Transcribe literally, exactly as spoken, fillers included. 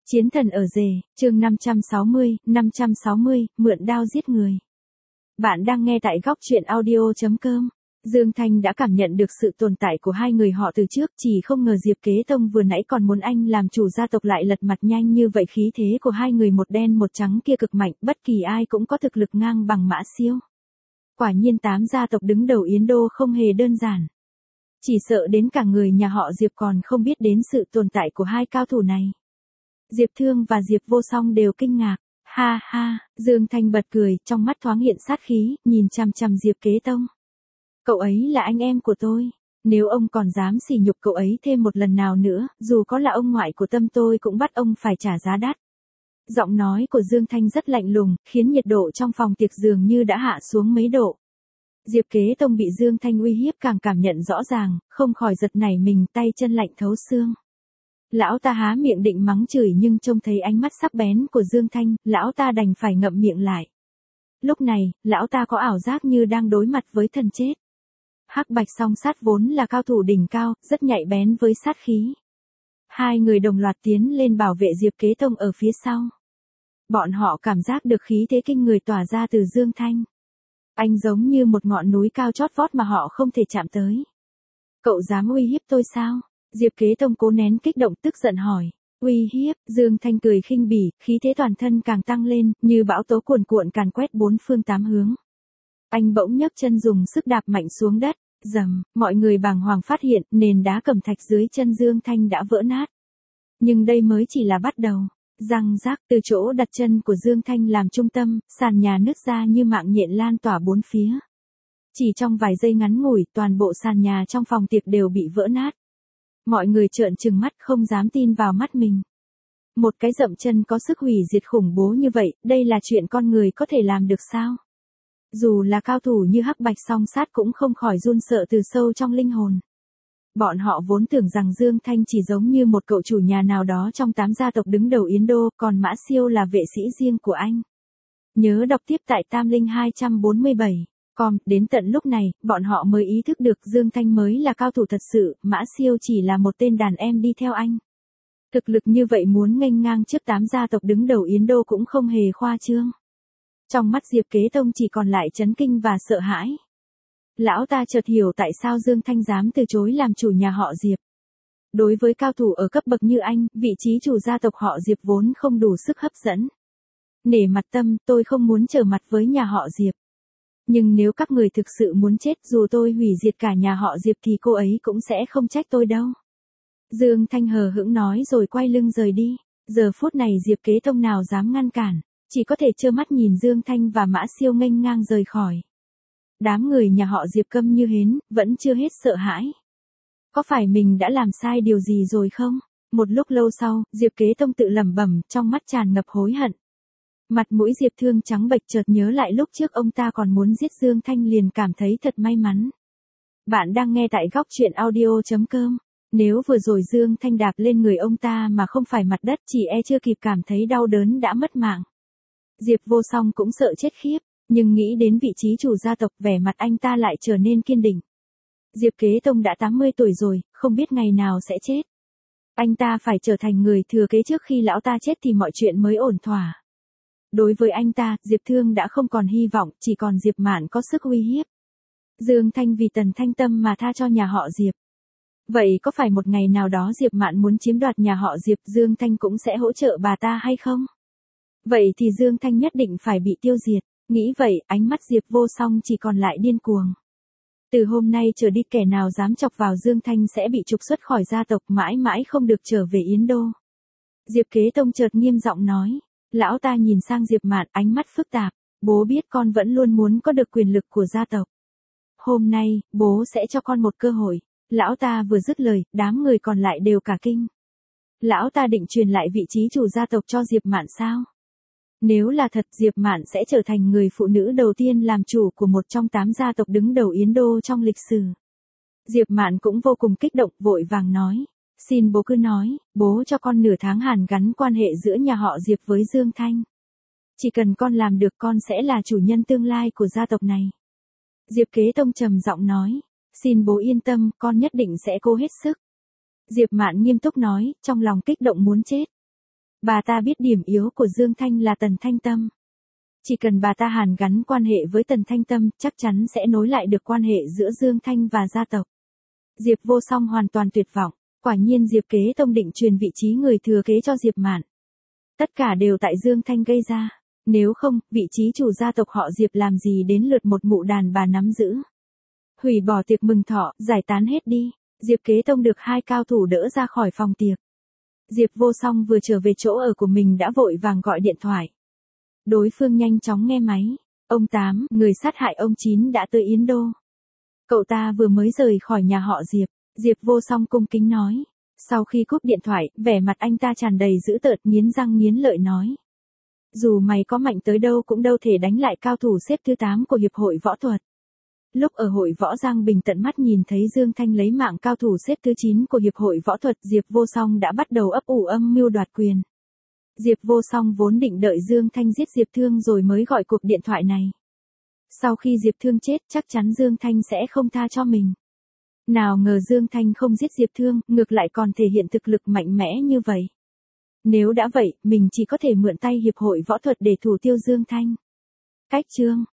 Chiến thần ở rể, chương năm trăm sáu mươi, năm trăm sáu mươi, mượn đao giết người. Bạn đang nghe tại góc truyện audio chấm com. Dương Thanh đã cảm nhận được sự tồn tại của hai người họ từ trước, chỉ không ngờ Diệp Kế Tông vừa nãy còn muốn anh làm chủ gia tộc lại lật mặt nhanh như vậy. Khí thế của hai người một đen một trắng kia cực mạnh, bất kỳ ai cũng có thực lực ngang bằng Mã Siêu. Quả nhiên tám gia tộc đứng đầu Yến Đô không hề đơn giản. Chỉ sợ đến cả người nhà họ Diệp còn không biết đến sự tồn tại của hai cao thủ này. Diệp Thương và Diệp Vô Song đều kinh ngạc. Ha ha, Dương Thanh bật cười, trong mắt thoáng hiện sát khí, nhìn chằm chằm Diệp Kế Tông. Cậu ấy là anh em của tôi. Nếu ông còn dám sỉ nhục cậu ấy thêm một lần nào nữa, dù có là ông ngoại của Tâm tôi cũng bắt ông phải trả giá đắt. Giọng nói của Dương Thanh rất lạnh lùng, khiến nhiệt độ trong phòng tiệc dường như đã hạ xuống mấy độ. Diệp Kế Tông bị Dương Thanh uy hiếp càng cảm nhận rõ ràng, không khỏi giật nảy mình, tay chân lạnh thấu xương. Lão ta há miệng định mắng chửi nhưng trông thấy ánh mắt sắc bén của Dương Thanh, lão ta đành phải ngậm miệng lại. Lúc này, lão ta có ảo giác như đang đối mặt với thần chết. Hắc Bạch Song Sát vốn là cao thủ đỉnh cao, rất nhạy bén với sát khí. Hai người đồng loạt tiến lên bảo vệ Diệp Kế Tông ở phía sau. Bọn họ cảm giác được khí thế kinh người tỏa ra từ Dương Thanh. Anh giống như một ngọn núi cao chót vót mà họ không thể chạm tới. Cậu dám uy hiếp tôi sao? Diệp Kế Tông cố nén kích động tức giận hỏi. Uy hiếp, Dương Thanh cười khinh bỉ, khí thế toàn thân càng tăng lên, như bão tố cuồn cuộn càn quét bốn phương tám hướng. Anh bỗng nhấc chân dùng sức đạp mạnh xuống đất, rầm, mọi người bàng hoàng phát hiện, nền đá cẩm thạch dưới chân Dương Thanh đã vỡ nát. Nhưng đây mới chỉ là bắt đầu. Răng rác, từ chỗ đặt chân của Dương Thanh làm trung tâm, sàn nhà nứt ra như mạng nhện lan tỏa bốn phía. Chỉ trong vài giây ngắn ngủi, toàn bộ sàn nhà trong phòng tiệc đều bị vỡ nát. Mọi người trợn trừng mắt không dám tin vào mắt mình. Một cái dậm chân có sức hủy diệt khủng bố như vậy, đây là chuyện con người có thể làm được sao? Dù là cao thủ như Hắc Bạch Song Sát cũng không khỏi run sợ từ sâu trong linh hồn. Bọn họ vốn tưởng rằng Dương Thanh chỉ giống như một cậu chủ nhà nào đó trong tám gia tộc đứng đầu Yến Đô, còn Mã Siêu là vệ sĩ riêng của anh. Nhớ đọc tiếp tại Tam Linh hai trăm bốn mươi bảy. Com, đến tận lúc này, bọn họ mới ý thức được Dương Thanh mới là cao thủ thật sự, Mã Siêu chỉ là một tên đàn em đi theo anh. Thực lực như vậy muốn nghênh ngang trước tám gia tộc đứng đầu Yến Đô cũng không hề khoa trương. Trong mắt Diệp Kế Tông chỉ còn lại chấn kinh và sợ hãi. Lão ta chợt hiểu tại sao Dương Thanh dám từ chối làm chủ nhà họ Diệp. Đối với cao thủ ở cấp bậc như anh, vị trí chủ gia tộc họ Diệp vốn không đủ sức hấp dẫn. Nể mặt Tâm, tôi không muốn trở mặt với nhà họ Diệp. Nhưng nếu các người thực sự muốn chết, dù tôi hủy diệt cả nhà họ Diệp thì cô ấy cũng sẽ không trách tôi đâu. Dương Thanh hờ hững nói rồi quay lưng rời đi. Giờ phút này Diệp Kế Tông nào dám ngăn cản, chỉ có thể trơ mắt nhìn Dương Thanh và Mã Siêu nghênh ngang rời khỏi. Đám người nhà họ Diệp câm như hến, vẫn chưa hết sợ hãi. Có phải mình đã làm sai điều gì rồi không? Một lúc lâu sau, Diệp Kế Tông tự lẩm bẩm, trong mắt tràn ngập hối hận. Mặt mũi Diệp Thương trắng bệch, chợt nhớ lại lúc trước ông ta còn muốn giết Dương Thanh liền cảm thấy thật may mắn. Bạn đang nghe tại góc truyện audio chấm com. Nếu vừa rồi Dương Thanh đạp lên người ông ta mà không phải mặt đất, chỉ e chưa kịp cảm thấy đau đớn đã mất mạng. Diệp Vô Song cũng sợ chết khiếp, nhưng nghĩ đến vị trí chủ gia tộc, vẻ mặt anh ta lại trở nên kiên định. Diệp Kế Tông đã tám mươi tuổi rồi, không biết ngày nào sẽ chết. Anh ta phải trở thành người thừa kế trước khi lão ta chết thì mọi chuyện mới ổn thỏa. Đối với anh ta, Diệp Thương đã không còn hy vọng, chỉ còn Diệp Mạn có sức uy hiếp. Dương Thanh vì Tần Thanh Tâm mà tha cho nhà họ Diệp. Vậy có phải một ngày nào đó Diệp Mạn muốn chiếm đoạt nhà họ Diệp, Dương Thanh cũng sẽ hỗ trợ bà ta hay không? Vậy thì Dương Thanh nhất định phải bị tiêu diệt. Nghĩ vậy, ánh mắt Diệp Vô Song chỉ còn lại điên cuồng. Từ hôm nay trở đi, kẻ nào dám chọc vào Dương Thanh sẽ bị trục xuất khỏi gia tộc, mãi mãi không được trở về Yến Đô. Diệp Kế Tông chợt nghiêm giọng nói. Lão ta nhìn sang Diệp Mạn, ánh mắt phức tạp. Bố biết con vẫn luôn muốn có được quyền lực của gia tộc. Hôm nay, bố sẽ cho con một cơ hội. Lão ta vừa dứt lời, đám người còn lại đều cả kinh. Lão ta định truyền lại vị trí chủ gia tộc cho Diệp Mạn sao? Nếu là thật, Diệp Mạn sẽ trở thành người phụ nữ đầu tiên làm chủ của một trong tám gia tộc đứng đầu Yến Đô trong lịch sử. Diệp Mạn cũng vô cùng kích động, vội vàng nói. Xin bố cứ nói, bố cho con nửa tháng hàn gắn quan hệ giữa nhà họ Diệp với Dương Thanh. Chỉ cần con làm được, con sẽ là chủ nhân tương lai của gia tộc này. Diệp Kế Tông trầm giọng nói. Xin bố yên tâm, con nhất định sẽ cố hết sức. Diệp Mạn nghiêm túc nói, trong lòng kích động muốn chết. Bà ta biết điểm yếu của Dương Thanh là Tần Thanh Tâm. Chỉ cần bà ta hàn gắn quan hệ với Tần Thanh Tâm, chắc chắn sẽ nối lại được quan hệ giữa Dương Thanh và gia tộc. Diệp Vô Song hoàn toàn tuyệt vọng, quả nhiên Diệp Kế Tông định truyền vị trí người thừa kế cho Diệp Mạn. Tất cả đều tại Dương Thanh gây ra, nếu không, vị trí chủ gia tộc họ Diệp làm gì đến lượt một mụ đàn bà nắm giữ. Hủy bỏ tiệc mừng thọ, giải tán hết đi, Diệp Kế Tông được hai cao thủ đỡ ra khỏi phòng tiệc. Diệp Vô Song vừa trở về chỗ ở của mình đã vội vàng gọi điện thoại. Đối phương nhanh chóng nghe máy. Ông Tám, người sát hại ông Chín đã tới Yến Đô. Cậu ta vừa mới rời khỏi nhà họ Diệp. Diệp Vô Song cung kính nói. Sau khi cúp điện thoại, vẻ mặt anh ta tràn đầy dữ tợn, nghiến răng nghiến lợi nói. Dù mày có mạnh tới đâu cũng đâu thể đánh lại cao thủ xếp thứ tám của Hiệp hội Võ thuật. Lúc ở hội võ Giang Bình tận mắt nhìn thấy Dương Thanh lấy mạng cao thủ xếp thứ chín của Hiệp hội Võ thuật, Diệp Vô Song đã bắt đầu ấp ủ âm mưu đoạt quyền. Diệp Vô Song vốn định đợi Dương Thanh giết Diệp Thương rồi mới gọi cuộc điện thoại này. Sau khi Diệp Thương chết, chắc chắn Dương Thanh sẽ không tha cho mình. Nào ngờ Dương Thanh không giết Diệp Thương, ngược lại còn thể hiện thực lực mạnh mẽ như vậy. Nếu đã vậy, mình chỉ có thể mượn tay Hiệp hội Võ thuật để thủ tiêu Dương Thanh. Cách chương